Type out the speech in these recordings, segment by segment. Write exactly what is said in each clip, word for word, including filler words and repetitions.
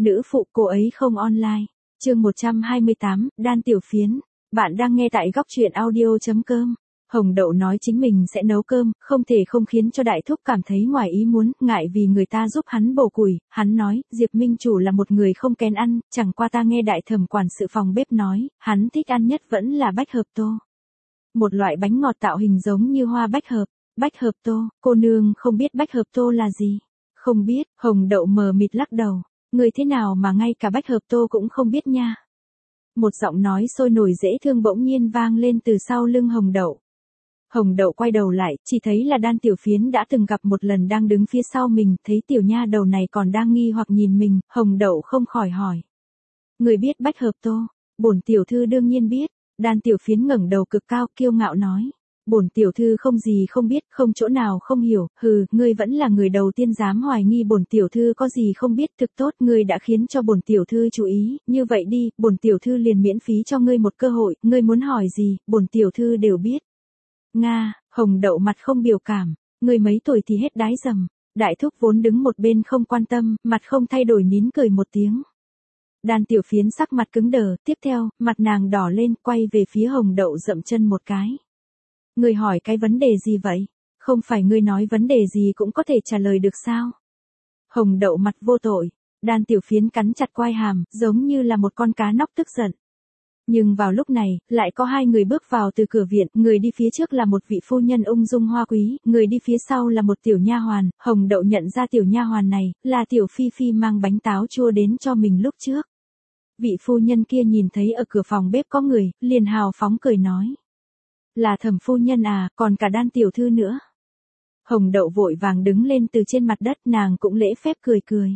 Nữ phụ cô ấy không online. Chương một trăm hai mươi tám, Đan Tiểu Phiến. Bạn đang nghe tại góc truyện audio chấm com. Hồng Đậu nói chính mình sẽ nấu cơm, không thể không khiến cho đại thúc cảm thấy ngoài ý muốn, ngại vì người ta giúp hắn bổ củi. Hắn nói, Diệp Minh Chủ là một người không kén ăn, chẳng qua ta nghe đại thẩm quản sự phòng bếp nói, hắn thích ăn nhất vẫn là bách hợp tô. Một loại bánh ngọt tạo hình giống như hoa bách hợp. Bách hợp tô, cô nương không biết bách hợp tô là gì? Không biết, Hồng Đậu mờ mịt lắc đầu. Người thế nào mà ngay cả bách hợp tô cũng không biết nha. Một giọng nói sôi nổi dễ thương bỗng nhiên vang lên từ sau lưng Hồng Đậu. Hồng Đậu quay đầu lại, chỉ thấy là Đan Tiểu Phiến đã từng gặp một lần đang đứng phía sau mình, thấy tiểu nha đầu này còn đang nghi hoặc nhìn mình, Hồng Đậu không khỏi hỏi. Người biết bách hợp tô? Bổn tiểu thư đương nhiên biết. Đan Tiểu Phiến ngẩng đầu cực cao, kiêu ngạo nói. Bổn tiểu thư không gì không biết, không chỗ nào không hiểu, hừ, ngươi vẫn là người đầu tiên dám hoài nghi bổn tiểu thư có gì không biết, thực tốt, ngươi đã khiến cho bổn tiểu thư chú ý, như vậy đi, bổn tiểu thư liền miễn phí cho ngươi một cơ hội, ngươi muốn hỏi gì, bổn tiểu thư đều biết. Nga, Hồng Đậu mặt không biểu cảm, ngươi mấy tuổi thì hết đái dầm. Đại thúc vốn đứng một bên không quan tâm, mặt không thay đổi nín cười một tiếng. Đan Tiểu Phiến sắc mặt cứng đờ, tiếp theo, mặt nàng đỏ lên, quay về phía Hồng Đậu dậm chân một cái. Ngươi hỏi cái vấn đề gì vậy? Không phải ngươi nói vấn đề gì cũng có thể trả lời được sao? Hồng Đậu mặt vô tội. Đan Tiểu Phiến cắn chặt quai hàm, giống như là một con cá nóc tức giận. Nhưng vào lúc này, lại có hai người bước vào từ cửa viện, người đi phía trước là một vị phu nhân ung dung hoa quý, người đi phía sau là một tiểu nha hoàn. Hồng Đậu nhận ra tiểu nha hoàn này, là tiểu Phi Phi mang bánh táo chua đến cho mình lúc trước. Vị phu nhân kia nhìn thấy ở cửa phòng bếp có người, liền hào phóng cười nói. Là Thẩm phu nhân à, còn cả Đan tiểu thư nữa. Hồng Đậu vội vàng đứng lên từ trên mặt đất, nàng cũng lễ phép cười cười.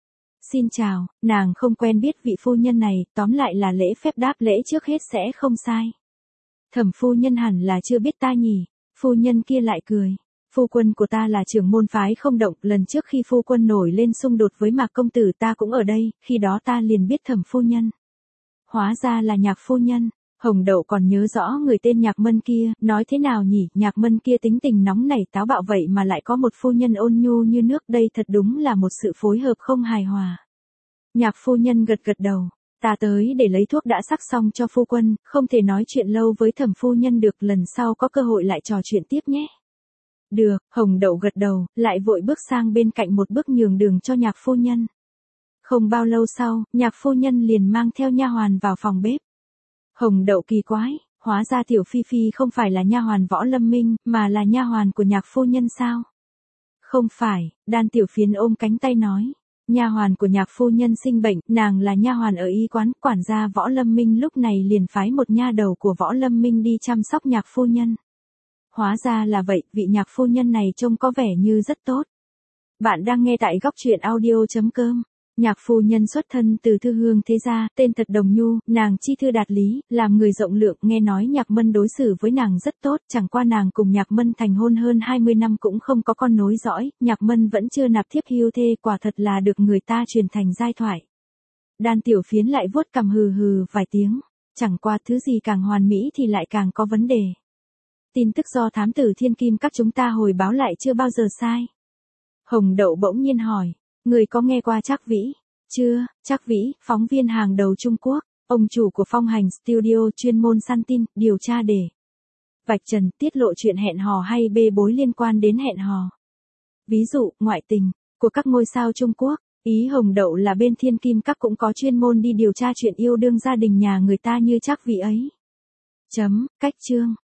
Xin chào, nàng không quen biết vị phu nhân này, tóm lại là lễ phép đáp lễ trước hết sẽ không sai. Thẩm phu nhân hẳn là chưa biết ta nhỉ, phu nhân kia lại cười. Phu quân của ta là trưởng môn phái không động, lần trước khi phu quân nổi lên xung đột với Mạc công tử ta cũng ở đây, khi đó ta liền biết Thẩm phu nhân. Hóa ra là Nhạc phu nhân. Hồng Đậu còn nhớ rõ người tên Nhạc Mân kia, nói thế nào nhỉ, Nhạc Mân kia tính tình nóng nảy táo bạo vậy mà lại có một phu nhân ôn nhu như nước, đây thật đúng là một sự phối hợp không hài hòa. Nhạc phu nhân gật gật đầu, ta tới để lấy thuốc đã sắc xong cho phu quân, không thể nói chuyện lâu với Thẩm phu nhân được, lần sau có cơ hội lại trò chuyện tiếp nhé. Được, Hồng Đậu gật đầu, lại vội bước sang bên cạnh một bước nhường đường cho Nhạc phu nhân. Không bao lâu sau, Nhạc phu nhân liền mang theo nha hoàn vào phòng bếp. Hồng Đậu kỳ quái, hóa ra tiểu Phi Phi không phải là nha hoàn Võ Lâm Minh, mà là nha hoàn của Nhạc phu nhân sao? Không phải, Đan Tiểu Phiến ôm cánh tay nói, nha hoàn của Nhạc phu nhân sinh bệnh, nàng là nha hoàn ở y quán, quản gia Võ Lâm Minh lúc này liền phái một nha đầu của Võ Lâm Minh đi chăm sóc Nhạc phu nhân. Hóa ra là vậy, vị Nhạc phu nhân này trông có vẻ như rất tốt. Bạn đang nghe tại góc truyện audio chấm com. Nhạc phu nhân xuất thân từ thư hương thế gia, tên thật Đồng Nhu, nàng chi thư đạt lý, làm người rộng lượng, nghe nói Nhạc Mân đối xử với nàng rất tốt, chẳng qua nàng cùng Nhạc Mân thành hôn hơn hai mươi năm cũng không có con nối dõi, Nhạc Mân vẫn chưa nạp thiếp hưu thê, quả thật là được người ta truyền thành giai thoại. Đan Tiểu Phiến lại vuốt cằm hừ hừ vài tiếng, chẳng qua thứ gì càng hoàn mỹ thì lại càng có vấn đề. Tin tức do thám tử Thiên Kim các chúng ta hồi báo lại chưa bao giờ sai. Hồng Đậu bỗng nhiên hỏi. Người có nghe qua Trác Vĩ? Chưa, Trác Vĩ, phóng viên hàng đầu Trung Quốc, ông chủ của Phong Hành Studio chuyên môn săn tin, điều tra để vạch trần, tiết lộ chuyện hẹn hò hay bê bối liên quan đến hẹn hò. Ví dụ, ngoại tình của các ngôi sao Trung Quốc, ý Hồng Đậu là bên Thiên Kim các cũng có chuyên môn đi điều tra chuyện yêu đương gia đình nhà người ta như Trác Vĩ ấy. Chấm, cách chương.